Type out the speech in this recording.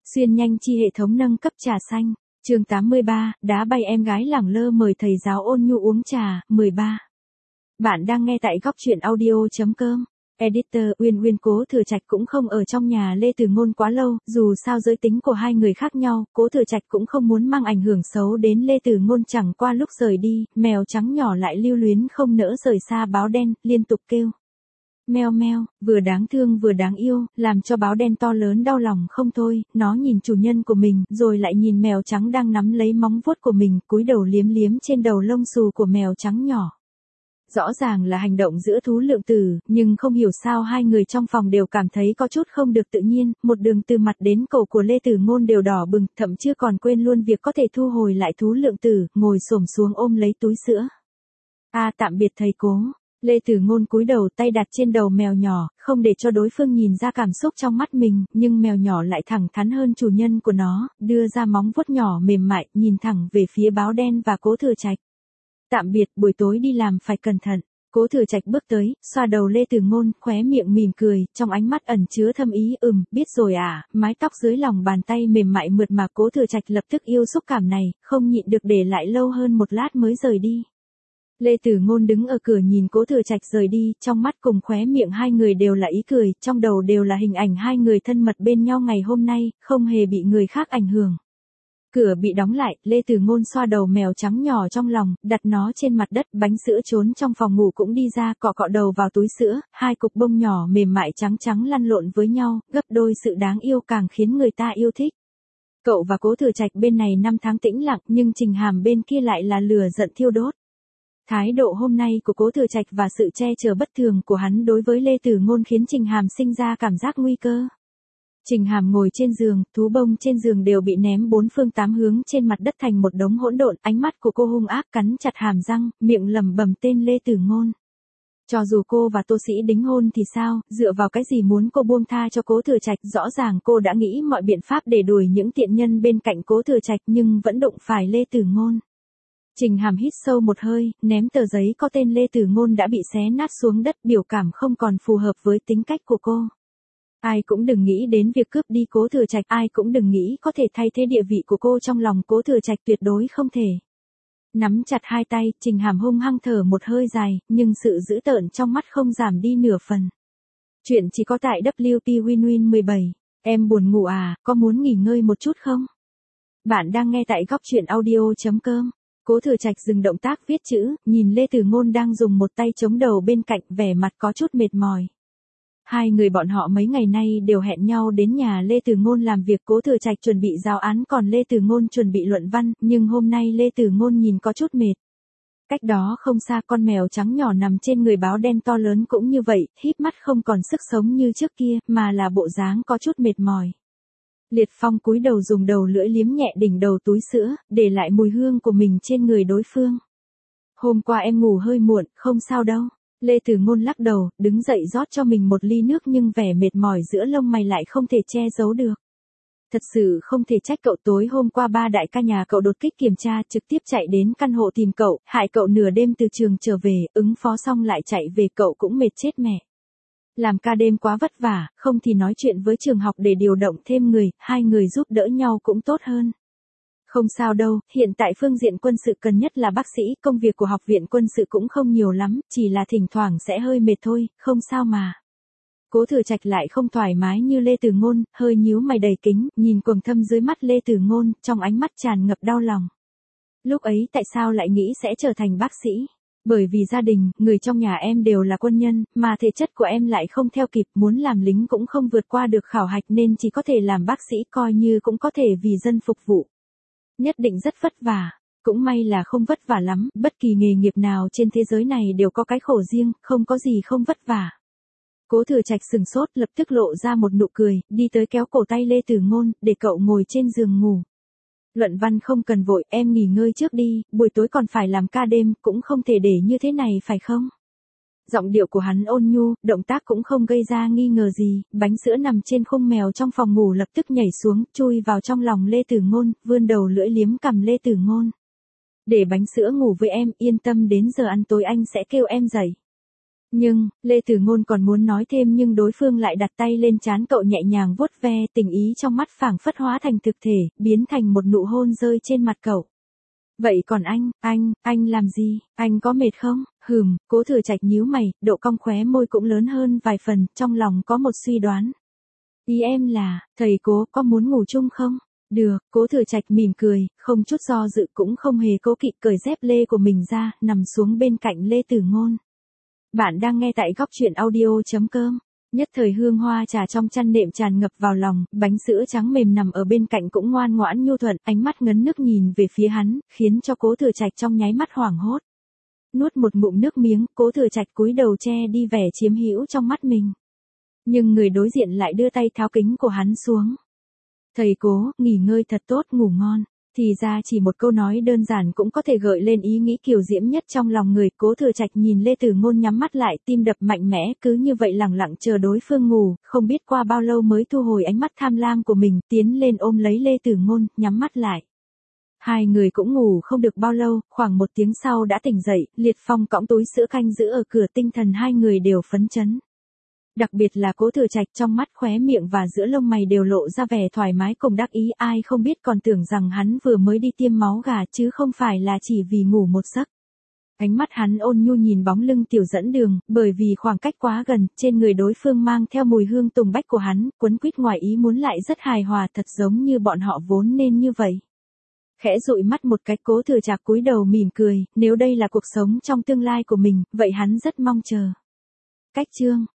Xuyên nhanh chi hệ thống nâng cấp trà xanh. Chương 83, đá bay em gái lẳng lơ mời thầy giáo ôn nhu uống trà, 13. Bạn đang nghe tại góc truyện audio.com. Editor Uyên Cố Thừa Trạch cũng không ở trong nhà Lê Từ Ngôn quá lâu, dù sao giới tính của hai người khác nhau, Cố Thừa Trạch cũng không muốn mang ảnh hưởng xấu đến Lê Từ Ngôn. Chẳng qua lúc rời đi, mèo trắng nhỏ lại lưu luyến không nỡ rời xa báo đen, liên tục kêu. Meo meo, vừa đáng thương vừa đáng yêu, làm cho báo đen to lớn đau lòng không thôi, nó nhìn chủ nhân của mình, rồi lại nhìn mèo trắng đang nắm lấy móng vuốt của mình, cúi đầu liếm liếm trên đầu lông xù của mèo trắng nhỏ. Rõ ràng là hành động giữa thú lượng tử, nhưng không hiểu sao hai người trong phòng đều cảm thấy có chút không được tự nhiên, một đường từ mặt đến cổ của Lê Từ Ngôn đều đỏ bừng, thậm chí còn quên luôn việc có thể thu hồi lại thú lượng tử, ngồi xổm xuống ôm lấy túi sữa. Tạm biệt thầy Cố. Lê Từ Ngôn cúi đầu, tay đặt trên đầu mèo nhỏ, không để cho đối phương nhìn ra cảm xúc trong mắt mình, nhưng mèo nhỏ lại thẳng thắn hơn chủ nhân của nó, đưa ra móng vuốt nhỏ mềm mại, nhìn thẳng về phía báo đen và Cố Thừa Trạch. Tạm biệt, buổi tối đi làm phải cẩn thận. Cố Thừa Trạch bước tới, xoa đầu Lê Từ Ngôn, khóe miệng mỉm cười, trong ánh mắt ẩn chứa thâm ý. Biết rồi mái tóc dưới lòng bàn tay mềm mại mượt mà. Cố Thừa Trạch lập tức yêu xúc cảm này, không nhịn được để lại lâu hơn một lát mới rời đi. Lê Từ Ngôn đứng ở cửa nhìn Cố Thừa Trạch rời đi, trong mắt cùng khóe miệng hai người đều là ý cười, trong đầu đều là hình ảnh hai người thân mật bên nhau ngày hôm nay, không hề bị người khác ảnh hưởng. Cửa bị đóng lại, Lê Từ Ngôn xoa đầu mèo trắng nhỏ trong lòng, đặt nó trên mặt đất, bánh sữa trốn trong phòng ngủ cũng đi ra, cọ đầu vào túi sữa, hai cục bông nhỏ mềm mại trắng trắng lăn lộn với nhau, gấp đôi sự đáng yêu càng khiến người ta yêu thích. Cậu và Cố Thừa Trạch bên này 5 tháng tĩnh lặng, nhưng Trình Hàm bên kia lại là lửa giận thiêu đốt. Thái độ hôm nay của Cố Thừa Trạch và sự che chở bất thường của hắn đối với Lê Từ Ngôn khiến Trình Hàm sinh ra cảm giác nguy cơ. Trình Hàm ngồi trên giường, thú bông trên giường đều bị ném bốn phương tám hướng trên mặt đất thành một đống hỗn độn, ánh mắt của cô hung ác cắn chặt hàm răng, miệng lẩm bẩm tên Lê Từ Ngôn. Cho dù cô và Tô Sĩ đính hôn thì sao, dựa vào cái gì muốn cô buông tha cho Cố Thừa Trạch, rõ ràng cô đã nghĩ mọi biện pháp để đuổi những tiện nhân bên cạnh Cố Thừa Trạch nhưng vẫn đụng phải Lê Từ Ngôn. Trình Hàm hít sâu một hơi, ném tờ giấy có tên Lê Từ Ngôn đã bị xé nát xuống đất, biểu cảm không còn phù hợp với tính cách của cô. Ai cũng đừng nghĩ đến việc cướp đi Cố Thừa Trạch, ai cũng đừng nghĩ có thể thay thế địa vị của cô trong lòng Cố Thừa Trạch, tuyệt đối không thể. Nắm chặt hai tay, Trình Hàm hung hăng thở một hơi dài, nhưng sự dữ tợn trong mắt không giảm đi nửa phần. Chuyện chỉ có tại WP Win 17. Em buồn ngủ có muốn nghỉ ngơi một chút không? Bạn đang nghe tại góc truyện audio.com. Cố Thừa Trạch dừng động tác viết chữ, nhìn Lê Từ Ngôn đang dùng một tay chống đầu bên cạnh, vẻ mặt có chút mệt mỏi. Hai người bọn họ mấy ngày nay đều hẹn nhau đến nhà Lê Từ Ngôn làm việc. Cố Thừa Trạch chuẩn bị giáo án còn Lê Từ Ngôn chuẩn bị luận văn, nhưng hôm nay Lê Từ Ngôn nhìn có chút mệt. Cách đó không xa, con mèo trắng nhỏ nằm trên người báo đen to lớn cũng như vậy, híp mắt không còn sức sống như trước kia, mà là bộ dáng có chút mệt mỏi. Liệt Phong cúi đầu dùng đầu lưỡi liếm nhẹ đỉnh đầu túi sữa, để lại mùi hương của mình trên người đối phương. Hôm qua em ngủ hơi muộn, không sao đâu. Lê Từ Ngôn lắc đầu, đứng dậy rót cho mình một ly nước, nhưng vẻ mệt mỏi giữa lông mày lại không thể che giấu được. Thật sự không thể trách cậu, tối hôm qua ba đại ca nhà cậu đột kích kiểm tra, trực tiếp chạy đến căn hộ tìm cậu, hại cậu nửa đêm từ trường trở về, ứng phó xong lại chạy về, cậu cũng mệt chết mẹ. Làm ca đêm quá vất vả, không thì nói chuyện với trường học để điều động thêm người, hai người giúp đỡ nhau cũng tốt hơn. Không sao đâu, hiện tại phương diện quân sự cần nhất là bác sĩ, công việc của học viện quân sự cũng không nhiều lắm, chỉ là thỉnh thoảng sẽ hơi mệt thôi, không sao mà. Cố Thừa Trạch lại không thoải mái như Lê Từ Ngôn, hơi nhíu mày đầy kính, nhìn quầng thâm dưới mắt Lê Từ Ngôn, trong ánh mắt tràn ngập đau lòng. Lúc ấy tại sao lại nghĩ sẽ trở thành bác sĩ? Bởi vì gia đình, người trong nhà em đều là quân nhân, mà thể chất của em lại không theo kịp, muốn làm lính cũng không vượt qua được khảo hạch nên chỉ có thể làm bác sĩ, coi như cũng có thể vì dân phục vụ. Nhất định rất vất vả, cũng may là không vất vả lắm, bất kỳ nghề nghiệp nào trên thế giới này đều có cái khổ riêng, không có gì không vất vả. Cố Thừa Trạch sừng sốt, lập tức lộ ra một nụ cười, đi tới kéo cổ tay Lê Từ Ngôn, để cậu ngồi trên giường ngủ. Luận văn không cần vội, em nghỉ ngơi trước đi, buổi tối còn phải làm ca đêm, cũng không thể để như thế này phải không? Giọng điệu của hắn ôn nhu, động tác cũng không gây ra nghi ngờ gì, bánh sữa nằm trên khung mèo trong phòng ngủ lập tức nhảy xuống, chui vào trong lòng Lê Từ Ngôn, vươn đầu lưỡi liếm cằm Lê Từ Ngôn. Để bánh sữa ngủ với em, yên tâm đến giờ ăn tối anh sẽ kêu em dậy. Nhưng, Lê Tử Ngôn còn muốn nói thêm nhưng đối phương lại đặt tay lên trán cậu nhẹ nhàng vuốt ve, tình ý trong mắt phảng phất hóa thành thực thể, biến thành một nụ hôn rơi trên mặt cậu. Vậy còn anh làm gì, anh có mệt không? Cố Thừa Trạch nhíu mày, độ cong khóe môi cũng lớn hơn vài phần, trong lòng có một suy đoán. Ý em là, thầy Cố có muốn ngủ chung không? Được, Cố Thừa Trạch mỉm cười, không chút do dự cũng không hề cố kỵ cởi dép lê của mình ra, nằm xuống bên cạnh Lê Tử Ngôn. Bạn đang nghe tại góc truyện audio.com. Nhất thời hương hoa trà trong chăn nệm tràn ngập vào lòng, bánh sữa trắng mềm nằm ở bên cạnh cũng ngoan ngoãn nhu thuận, ánh mắt ngấn nước nhìn về phía hắn, khiến cho Cố Thừa Trạch trong nháy mắt hoảng hốt. Nuốt một ngụm nước miếng, Cố Thừa Trạch cúi đầu che đi vẻ chiếm hữu trong mắt mình. Nhưng người đối diện lại đưa tay tháo kính của hắn xuống. Thầy Cố, nghỉ ngơi thật tốt, ngủ ngon. Thì ra chỉ một câu nói đơn giản cũng có thể gợi lên ý nghĩ kiều diễm nhất trong lòng người. Cố Thừa Trạch nhìn Lê Tử Ngôn nhắm mắt lại, tim đập mạnh mẽ, cứ như vậy lẳng lặng chờ đối phương ngủ, không biết qua bao lâu mới thu hồi ánh mắt tham lam của mình, tiến lên ôm lấy Lê Tử Ngôn, nhắm mắt lại. Hai người cũng ngủ không được bao lâu, khoảng 1 tiếng sau đã tỉnh dậy, Liệt Phong cõng túi sữa canh giữ ở cửa, tinh thần hai người đều phấn chấn. Đặc biệt là Cố Thừa Trạch, trong mắt khóe miệng và giữa lông mày đều lộ ra vẻ thoải mái cùng đắc ý, ai không biết còn tưởng rằng hắn vừa mới đi tiêm máu gà chứ không phải là chỉ vì ngủ một giấc. Ánh mắt hắn ôn nhu nhìn bóng lưng tiểu dẫn đường, bởi vì khoảng cách quá gần, trên người đối phương mang theo mùi hương tùng bách của hắn, quấn quýt ngoài ý muốn lại rất hài hòa, thật giống như bọn họ vốn nên như vậy. Khẽ dụi mắt một cái, Cố Thừa Trạch cúi đầu mỉm cười, nếu đây là cuộc sống trong tương lai của mình, vậy hắn rất mong chờ. Cách chương